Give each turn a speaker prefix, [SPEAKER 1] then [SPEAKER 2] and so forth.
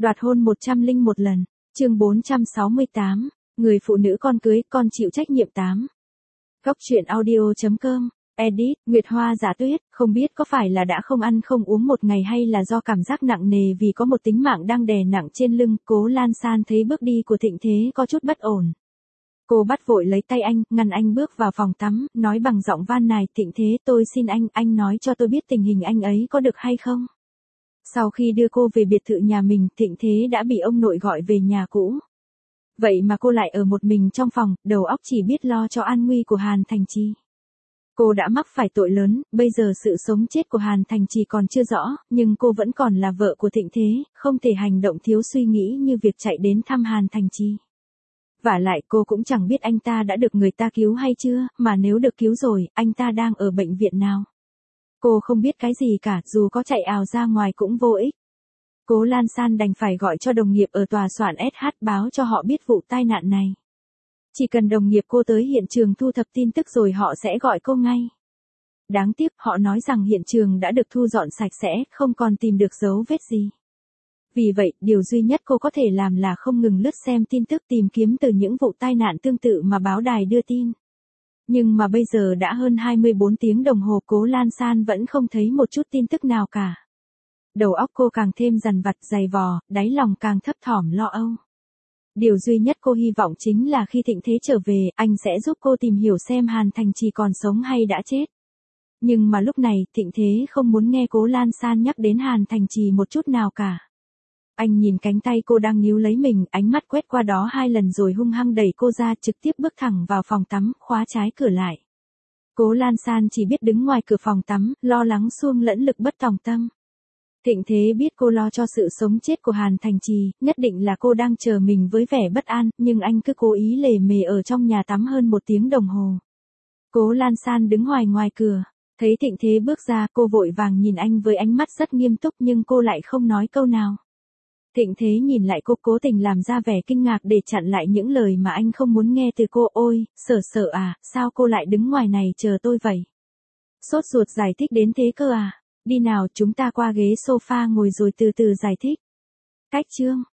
[SPEAKER 1] Đoạt hôn 101 lần. Chương 468. Người phụ nữ con cưới, con chịu trách nhiệm 8. Góc truyện audio.com. Edit, Nguyệt Hoa Dạ Tuyết, không biết có phải là đã không ăn không uống một ngày hay là do cảm giác nặng nề vì có một tính mạng đang đè nặng trên lưng, Cố Lan San thấy bước đi của Thịnh Thế có chút bất ổn. Cô bắt vội lấy tay anh, ngăn anh bước vào phòng tắm, nói bằng giọng van nài, Thịnh Thế, tôi xin anh nói cho tôi biết tình hình anh ấy có được hay không? Sau khi đưa cô về biệt thự nhà mình, Thịnh Thế đã bị ông nội gọi về nhà cũ. Vậy mà cô lại ở một mình trong phòng, đầu óc chỉ biết lo cho an nguy của Hàn Thành Chi. Cô đã mắc phải tội lớn, bây giờ sự sống chết của Hàn Thành Chi còn chưa rõ, nhưng cô vẫn còn là vợ của Thịnh Thế, không thể hành động thiếu suy nghĩ như việc chạy đến thăm Hàn Thành Chi. Vả lại cô cũng chẳng biết anh ta đã được người ta cứu hay chưa, mà nếu được cứu rồi, anh ta đang ở bệnh viện nào. Cô không biết cái gì cả, dù có chạy ào ra ngoài cũng vô ích. Cố Lan San đành phải gọi cho đồng nghiệp ở tòa soạn SH báo cho họ biết vụ tai nạn này. Chỉ cần đồng nghiệp cô tới hiện trường thu thập tin tức rồi họ sẽ gọi cô ngay. Đáng tiếc họ nói rằng hiện trường đã được thu dọn sạch sẽ, không còn tìm được dấu vết gì. Vì vậy, điều duy nhất cô có thể làm là không ngừng lướt xem tin tức tìm kiếm từ những vụ tai nạn tương tự mà báo đài đưa tin. Nhưng mà bây giờ đã hơn 24 tiếng đồng hồ, Cố Lan San vẫn không thấy một chút tin tức nào cả. Đầu óc cô càng thêm dằn vặt dày vò, đáy lòng càng thấp thỏm lo âu. Điều duy nhất cô hy vọng chính là khi Thịnh Thế trở về, anh sẽ giúp cô tìm hiểu xem Hàn Thành Chi còn sống hay đã chết. Nhưng mà lúc này, Thịnh Thế không muốn nghe Cố Lan San nhắc đến Hàn Thành Chi một chút nào cả. Anh nhìn cánh tay cô đang níu lấy mình, ánh mắt quét qua đó 2 lần rồi hung hăng đẩy cô ra, trực tiếp bước thẳng vào phòng tắm, khóa trái cửa lại. Cố Lan San chỉ biết đứng ngoài cửa phòng tắm, lo lắng xuông lẫn lực bất tòng tâm. Thịnh Thế biết cô lo cho sự sống chết của Hàn Thành Chi, nhất định là cô đang chờ mình với vẻ bất an, nhưng anh cứ cố ý lề mề ở trong nhà tắm hơn 1 tiếng đồng hồ. Cố Lan San đứng ngoài cửa, thấy Thịnh Thế bước ra, cô vội vàng nhìn anh với ánh mắt rất nghiêm túc nhưng cô lại không nói câu nào. Thịnh Thế nhìn lại cô, cố tình làm ra vẻ kinh ngạc để chặn lại những lời mà anh không muốn nghe từ cô. Ôi, Sở à, sao cô lại đứng ngoài này chờ tôi vậy? Sốt ruột giải thích đến thế cơ à? Đi nào, chúng ta qua ghế sofa ngồi rồi từ từ giải thích. Cách chương.